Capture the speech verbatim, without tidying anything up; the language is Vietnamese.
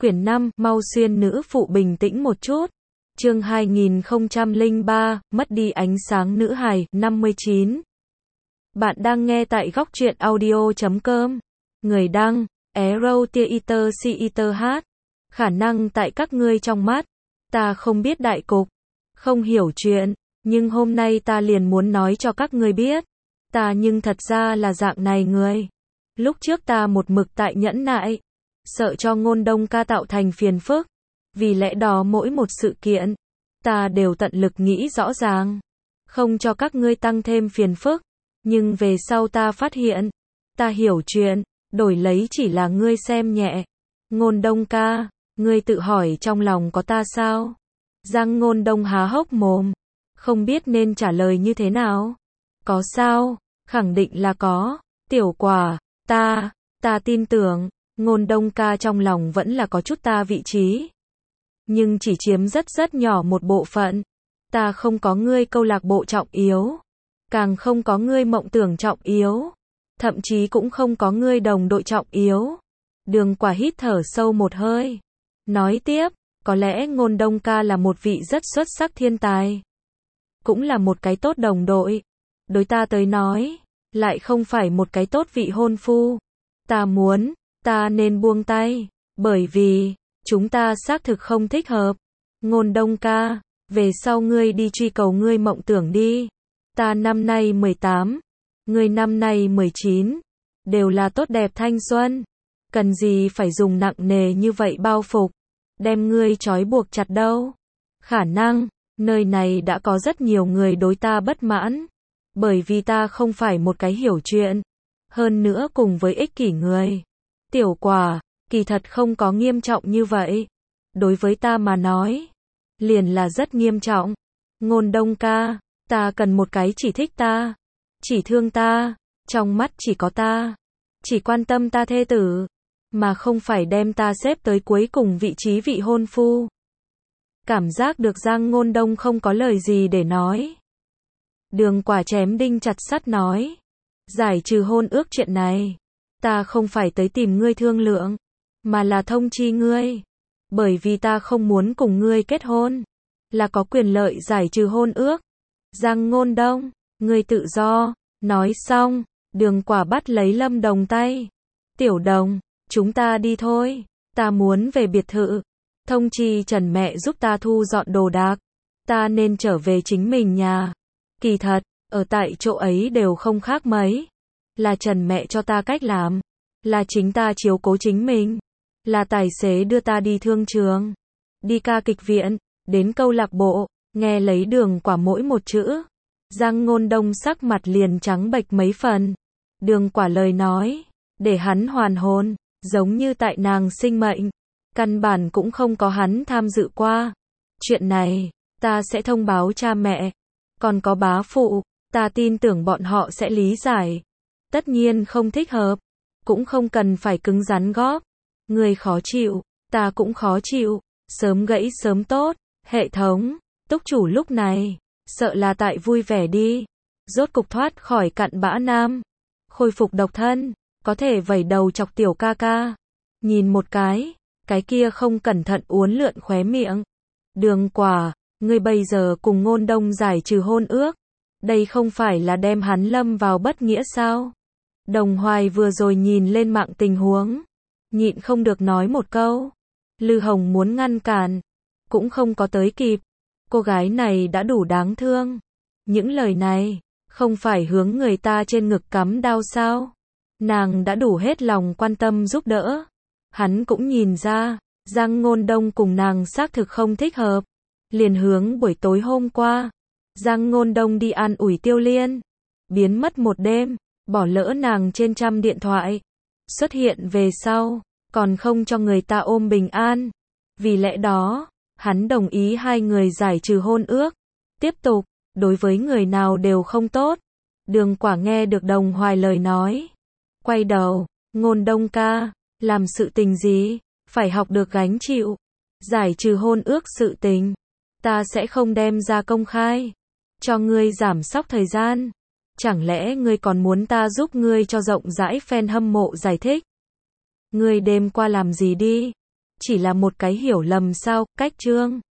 Quyển năm, mau xuyên nữ phụ bình tĩnh một chút. Chương hai nghìn không trăm lẻ ba, mất đi ánh sáng nữ hài, năm mươi chín. Bạn đang nghe tại góc truyện audio chấm com. Người đăng, Arrow Theater Theater hát. Khả năng tại các ngươi trong mắt, ta không biết đại cục, không hiểu chuyện, nhưng hôm nay ta liền muốn nói cho các ngươi biết. Ta nhưng thật ra là dạng này người. Lúc trước ta một mực tại nhẫn nại, sợ cho Ngôn Đông ca tạo thành phiền phức. Vì lẽ đó mỗi một sự kiện, ta đều tận lực nghĩ rõ ràng, không cho các ngươi tăng thêm phiền phức. Nhưng về sau ta phát hiện, ta hiểu chuyện, đổi lấy chỉ là ngươi xem nhẹ. Ngôn Đông ca, ngươi tự hỏi trong lòng có ta sao? Giang Ngôn Đông há hốc mồm, không biết nên trả lời như thế nào. Có sao? Khẳng định là có. Tiểu Quả, ta, ta tin tưởng, Ngôn Đông ca trong lòng vẫn là có chút ta vị trí. Nhưng chỉ chiếm rất rất nhỏ một bộ phận. Ta không có ngươi câu lạc bộ trọng yếu, càng không có ngươi mộng tưởng trọng yếu, thậm chí cũng không có ngươi đồng đội trọng yếu. Đường Quả hít thở sâu một hơi, nói tiếp, có lẽ Ngôn Đông ca là một vị rất xuất sắc thiên tài, cũng là một cái tốt đồng đội. Đối ta tới nói, lại không phải một cái tốt vị hôn phu. Ta muốn, ta nên buông tay, bởi vì chúng ta xác thực không thích hợp. Ngôn Đông ca, về sau ngươi đi truy cầu ngươi mộng tưởng đi. Ta năm nay mười tám, ngươi năm nay mười chín, đều là tốt đẹp thanh xuân. Cần gì phải dùng nặng nề như vậy bao phục, đem ngươi trói buộc chặt đâu. Khả năng, nơi này đã có rất nhiều người đối ta bất mãn, bởi vì ta không phải một cái hiểu chuyện, hơn nữa cùng với ích kỷ người. Tiểu Quả, kỳ thật không có nghiêm trọng như vậy. Đối với ta mà nói, liền là rất nghiêm trọng. Ngôn Đông ca, ta cần một cái chỉ thích ta, chỉ thương ta, trong mắt chỉ có ta, chỉ quan tâm ta thê tử, mà không phải đem ta xếp tới cuối cùng vị trí vị hôn phu. Cảm giác được Giang Ngôn Đông không có lời gì để nói. Đường Quả chém đinh chặt sắt nói, giải trừ hôn ước chuyện này, ta không phải tới tìm ngươi thương lượng, mà là thông chi ngươi, bởi vì ta không muốn cùng ngươi kết hôn, là có quyền lợi giải trừ hôn ước. Giang Ngôn Đông, ngươi tự do. Nói xong, Đường Quả bắt lấy Lâm Đồng tay. Tiểu Đồng, chúng ta đi thôi, ta muốn về biệt thự, thông chi Trần mẹ giúp ta thu dọn đồ đạc, ta nên trở về chính mình nhà. Kỳ thật, ở tại chỗ ấy đều không khác mấy, là Trần mẹ cho ta cách làm, là chính ta chiếu cố chính mình, là tài xế đưa ta đi thương trường, đi ca kịch viện, đến câu lạc bộ. Nghe lấy Đường Quả mỗi một chữ, Giang Ngôn Đông sắc mặt liền trắng bệch mấy phần. Đường Quả lời nói, để hắn hoàn hồn, giống như tại nàng sinh mệnh, căn bản cũng không có hắn tham dự qua. Chuyện này, ta sẽ thông báo cha mẹ, còn có bá phụ, ta tin tưởng bọn họ sẽ lý giải. Tất nhiên không thích hợp, cũng không cần phải cứng rắn góp. Người khó chịu, ta cũng khó chịu, sớm gãy sớm tốt. Hệ thống, túc chủ lúc này, sợ là tại vui vẻ đi, rốt cục thoát khỏi cặn bã nam, khôi phục độc thân, có thể vẩy đầu chọc tiểu ca ca. Nhìn một cái, cái kia không cẩn thận uốn lượn khóe miệng. Đường Quả, ngươi bây giờ cùng Ngôn Đông giải trừ hôn ước, đây không phải là đem hắn lâm vào bất nghĩa sao? Đồng Hoài vừa rồi nhìn lên mạng tình huống, nhịn không được nói một câu. Lư Hồng muốn ngăn cản, cũng không có tới kịp. Cô gái này đã đủ đáng thương. Những lời này, không phải hướng người ta trên ngực cắm đao sao? Nàng đã đủ hết lòng quan tâm giúp đỡ. Hắn cũng nhìn ra, Giang Ngôn Đông cùng nàng xác thực không thích hợp. Liền hướng buổi tối hôm qua, Giang Ngôn Đông đi an ủi Tiêu Liên, biến mất một đêm, bỏ lỡ nàng trên trăm điện thoại. Xuất hiện về sau, còn không cho người ta ôm bình an. Vì lẽ đó, hắn đồng ý hai người giải trừ hôn ước. Tiếp tục, đối với người nào đều không tốt. Đường Quả nghe được Đồng Hoài lời nói, quay đầu, Ngôn Đông ca, làm sự tình gì, phải học được gánh chịu. Giải trừ hôn ước sự tình, ta sẽ không đem ra công khai, cho ngươi giảm sóc thời gian. Chẳng lẽ ngươi còn muốn ta giúp ngươi cho rộng rãi fan hâm mộ giải thích? Ngươi đêm qua làm gì đi? chỉ là một cái hiểu lầm sao, cách chương